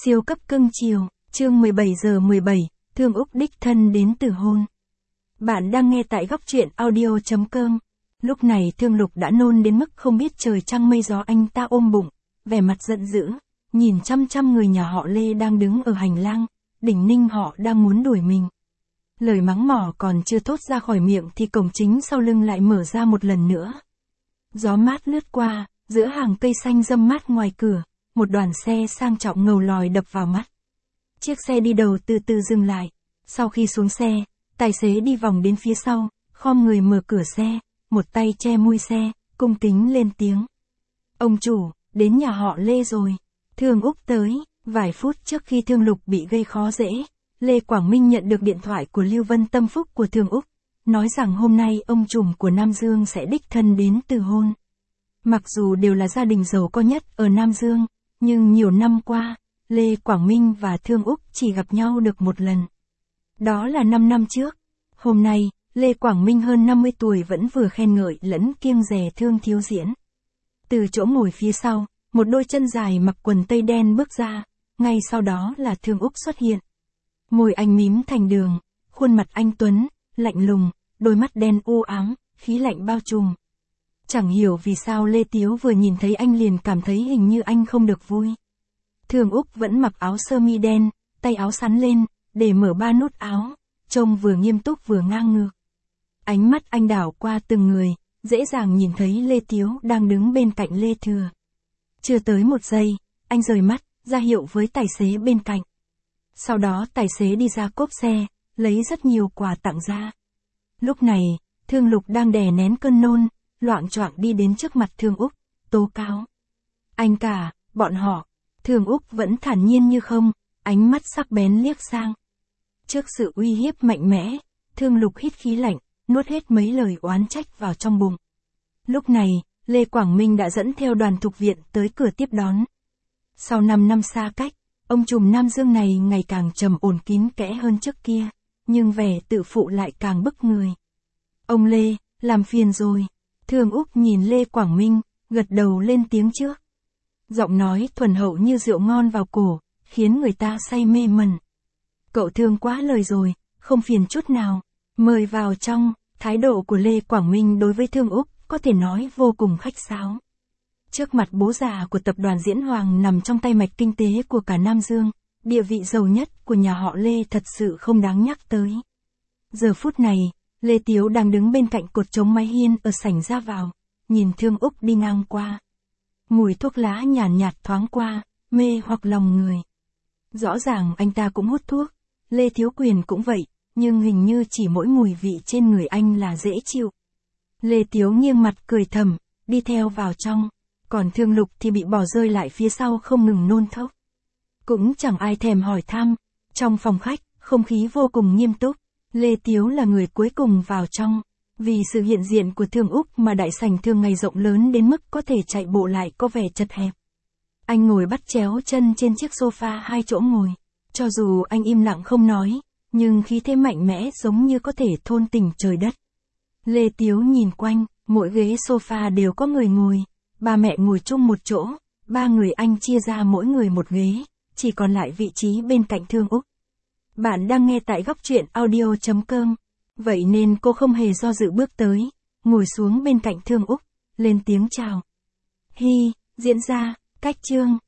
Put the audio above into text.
Siêu cấp cưng chiều, chương 17:17, Thương Úc đích thân đến từ hôn. Bạn đang nghe tại góc truyện audio.com. Lúc này Thương Lục đã nôn đến mức không biết trời trăng mây gió, anh ta ôm bụng, vẻ mặt giận dữ, nhìn chăm chăm người nhà họ Lê đang đứng ở hành lang, đỉnh ninh họ đang muốn đuổi mình. Lời mắng mỏ còn chưa thốt ra khỏi miệng thì cổng chính sau lưng lại mở ra một lần nữa. Gió mát lướt qua, giữa hàng cây xanh râm mát ngoài cửa, một đoàn xe sang trọng ngầu lòi đập vào mắt. Chiếc xe đi đầu từ từ dừng lại. Sau khi xuống xe, tài xế đi vòng đến phía sau, khom người mở cửa xe, một tay che mui xe, cung kính lên tiếng. Ông chủ, đến nhà họ Lê rồi. Thương Úc tới. Vài phút trước khi Thương Lục bị gây khó dễ, Lê Quảng Minh nhận được điện thoại của Lưu Vân tâm phúc của Thương Úc, nói rằng hôm nay ông trùm của Nam Dương sẽ đích thân đến từ hôn. Mặc dù đều là gia đình giàu có nhất ở Nam Dương, nhưng nhiều năm qua, Lê Quảng Minh và Thương Úc chỉ gặp nhau được một lần. Đó là 5 năm trước. Hôm nay, Lê Quảng Minh hơn 50 tuổi vẫn vừa khen ngợi lẫn kiêng dè Thương thiếu diễn. Từ chỗ ngồi phía sau, một đôi chân dài mặc quần tây đen bước ra, ngay sau đó là Thương Úc xuất hiện. Môi anh mím thành đường, khuôn mặt anh tuấn, lạnh lùng, đôi mắt đen u ám, khí lạnh bao trùm. Chẳng hiểu vì sao Lê Tiếu vừa nhìn thấy anh liền cảm thấy hình như anh không được vui. Thương Úc vẫn mặc áo sơ mi đen, tay áo xắn lên, để mở 3 nút áo, trông vừa nghiêm túc vừa ngang ngược. Ánh mắt anh đảo qua từng người, dễ dàng nhìn thấy Lê Tiếu đang đứng bên cạnh Lê Thừa. Chưa tới một giây, anh rời mắt, ra hiệu với tài xế bên cạnh. Sau đó tài xế đi ra cốp xe, lấy rất nhiều quà tặng ra. Lúc này, Thương Lục đang đè nén cơn nôn, loạng choạng đi đến trước mặt Thương Úc, tố cáo. Anh cả, bọn họ. Thương Úc vẫn thản nhiên như không, ánh mắt sắc bén liếc sang. Trước sự uy hiếp mạnh mẽ, Thương Lục hít khí lạnh, nuốt hết mấy lời oán trách vào trong bụng. Lúc này, Lê Quảng Minh đã dẫn theo đoàn thục viện tới cửa tiếp đón. Sau 5 năm xa cách, ông trùm Nam Dương này ngày càng trầm ổn kín kẽ hơn trước kia, nhưng vẻ tự phụ lại càng bức người. Ông Lê, làm phiền rồi. Thương Úc nhìn Lê Quảng Minh, gật đầu lên tiếng trước. Giọng nói thuần hậu như rượu ngon vào cổ, khiến người ta say mê mẩn. Cậu Thương quá lời rồi, không phiền chút nào. Mời vào trong. Thái độ của Lê Quảng Minh đối với Thương Úc có thể nói vô cùng khách sáo. Trước mặt bố già của tập đoàn Diễn Hoàng nằm trong tay mạch kinh tế của cả Nam Dương, địa vị giàu nhất của nhà họ Lê thật sự không đáng nhắc tới. Giờ phút này, Lê Tiếu đang đứng bên cạnh cột chống mái hiên ở sảnh ra vào, nhìn Thương Úc đi ngang qua. Mùi thuốc lá nhàn nhạt thoáng qua, mê hoặc lòng người. Rõ ràng anh ta cũng hút thuốc, Lê Thiếu Quyền cũng vậy, nhưng hình như chỉ mỗi mùi vị trên người anh là dễ chịu. Lê Tiếu nghiêng mặt cười thầm, đi theo vào trong, còn Thương Lục thì bị bỏ rơi lại phía sau không ngừng nôn thốc. Cũng chẳng ai thèm hỏi thăm, trong phòng khách, không khí vô cùng nghiêm túc. Lê Tiếu là người cuối cùng vào trong, vì sự hiện diện của Thương Úc mà đại sảnh thường ngày rộng lớn đến mức có thể chạy bộ lại có vẻ chật hẹp. Anh ngồi bắt chéo chân trên chiếc sofa 2 chỗ ngồi, cho dù anh im lặng không nói, nhưng khí thế mạnh mẽ giống như có thể thôn tỉnh trời đất. Lê Tiếu nhìn quanh, mỗi ghế sofa đều có người ngồi, ba mẹ ngồi chung một chỗ, 3 người anh chia ra mỗi người một ghế, chỉ còn lại vị trí bên cạnh Thương Úc. Bạn đang nghe tại góc truyện audio.com, vậy nên cô không hề do dự bước tới, ngồi xuống bên cạnh Thương Úc, lên tiếng chào. Hi, diễn ra, cách chương.